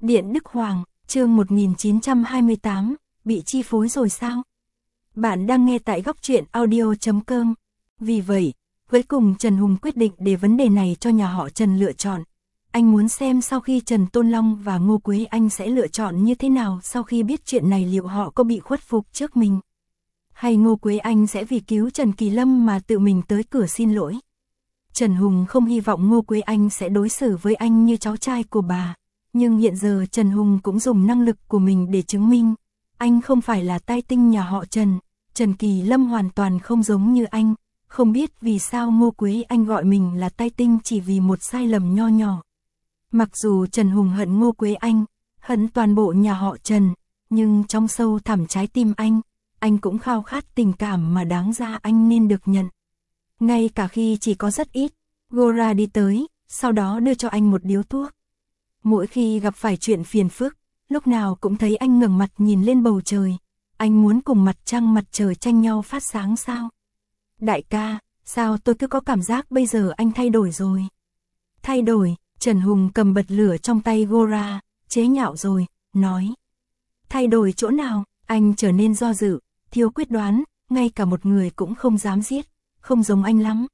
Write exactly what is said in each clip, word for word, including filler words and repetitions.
Điện Đức Hoàng, chương một nghìn chín trăm hai mươi tám, bị chi phối rồi sao? Bạn đang nghe tại góc truyện audio chấm com. Vì vậy, cuối cùng Trần Hùng quyết định để vấn đề này cho nhà họ Trần lựa chọn. Anh muốn xem sau khi Trần Tôn Long và Ngô Quế Anh sẽ lựa chọn như thế nào sau khi biết chuyện này, liệu họ có bị khuất phục trước mình. Hay Ngô Quế Anh sẽ vì cứu Trần Kỳ Lâm mà tự mình tới cửa xin lỗi. Trần Hùng không hy vọng Ngô Quế Anh sẽ đối xử với anh như cháu trai của bà. Nhưng hiện giờ Trần Hùng cũng dùng năng lực của mình để chứng minh. Anh không phải là tai tinh nhà họ Trần. Trần Kỳ Lâm hoàn toàn không giống như anh. Không biết vì sao Ngô Quế Anh gọi mình là tai tinh chỉ vì một sai lầm nho nhỏ. Mặc dù Trần Hùng hận Ngô Quế Anh, hận toàn bộ nhà họ Trần, nhưng trong sâu thẳm trái tim anh, anh cũng khao khát tình cảm mà đáng ra anh nên được nhận. Ngay cả khi chỉ có rất ít, Gora đi tới, sau đó đưa cho anh một điếu thuốc. Mỗi khi gặp phải chuyện phiền phức, lúc nào cũng thấy anh ngẩng mặt nhìn lên bầu trời. Anh muốn cùng mặt trăng mặt trời tranh nhau phát sáng sao? Đại ca, sao tôi cứ có cảm giác bây giờ anh thay đổi rồi? Thay đổi, Trần Hùng cầm bật lửa trong tay Gora, chế nhạo rồi, nói. Thay đổi chỗ nào? Anh trở nên do dự, thiếu quyết đoán, ngay cả một người cũng không dám giết, không giống anh lắm.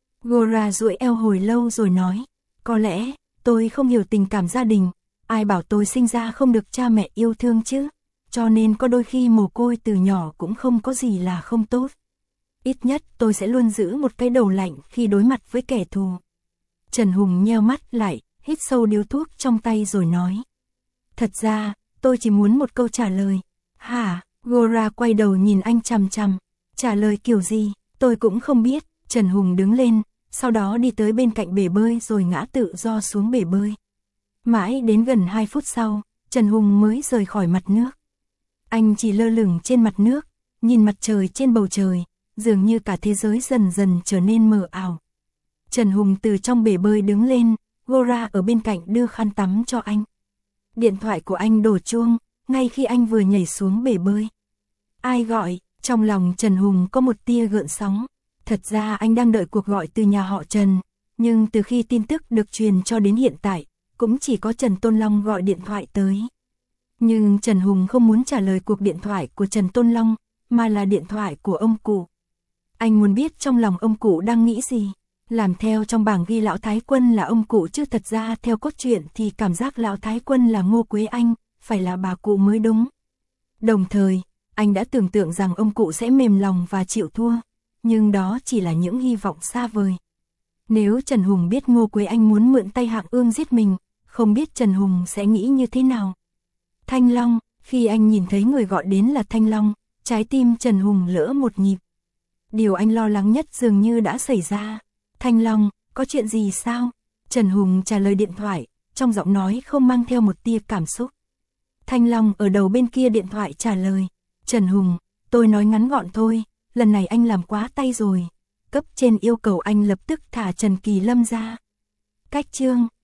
Gora duỗi eo hồi lâu rồi nói, có lẽ tôi không hiểu tình cảm gia đình, ai bảo tôi sinh ra không được cha mẹ yêu thương chứ, cho nên có đôi khi mồ côi từ nhỏ cũng không có gì là không tốt. Ít nhất tôi sẽ luôn giữ một cái đầu lạnh khi đối mặt với kẻ thù. Trần Hùng nheo mắt lại, hít sâu điếu thuốc trong tay rồi nói. Thật ra, tôi chỉ muốn một câu trả lời. Hả? Gora quay đầu nhìn anh chằm chằm. Trả lời kiểu gì? Tôi cũng không biết. Trần Hùng đứng lên, sau đó đi tới bên cạnh bể bơi rồi ngã tự do xuống bể bơi. Mãi đến gần hai phút sau, Trần Hùng mới rời khỏi mặt nước. Anh chỉ lơ lửng trên mặt nước, nhìn mặt trời trên bầu trời, dường như cả thế giới dần dần trở nên mờ ảo. Trần Hùng từ trong bể bơi đứng lên, Gora ở bên cạnh đưa khăn tắm cho anh. Điện thoại của anh đổ chuông, ngay khi anh vừa nhảy xuống bể bơi. Ai gọi? Trong lòng Trần Hùng có một tia gợn sóng. Thật ra anh đang đợi cuộc gọi từ nhà họ Trần, nhưng từ khi tin tức được truyền cho đến hiện tại, cũng chỉ có Trần Tôn Long gọi điện thoại tới. Nhưng Trần Hùng không muốn trả lời cuộc điện thoại của Trần Tôn Long, mà là điện thoại của ông cụ. Anh muốn biết trong lòng ông cụ đang nghĩ gì. Làm theo trong bảng ghi Lão Thái Quân là ông cụ chứ thật ra theo cốt truyện thì cảm giác Lão Thái Quân là Ngô Quế Anh, phải là bà cụ mới đúng. Đồng thời, anh đã tưởng tượng rằng ông cụ sẽ mềm lòng và chịu thua, nhưng đó chỉ là những hy vọng xa vời. Nếu Trần Hùng biết Ngô Quế Anh muốn mượn tay Hạng Ương giết mình, không biết Trần Hùng sẽ nghĩ như thế nào. Thanh Long, khi anh nhìn thấy người gọi đến là Thanh Long, trái tim Trần Hùng lỡ một nhịp. Điều anh lo lắng nhất dường như đã xảy ra. Thanh Long, có chuyện gì sao? Trần Hùng trả lời điện thoại, trong giọng nói không mang theo một tia cảm xúc. Thanh Long ở đầu bên kia điện thoại trả lời. Trần Hùng, tôi nói ngắn gọn thôi, lần này anh làm quá tay rồi. Cấp trên yêu cầu anh lập tức thả Trần Kỳ Lâm ra. Cách chương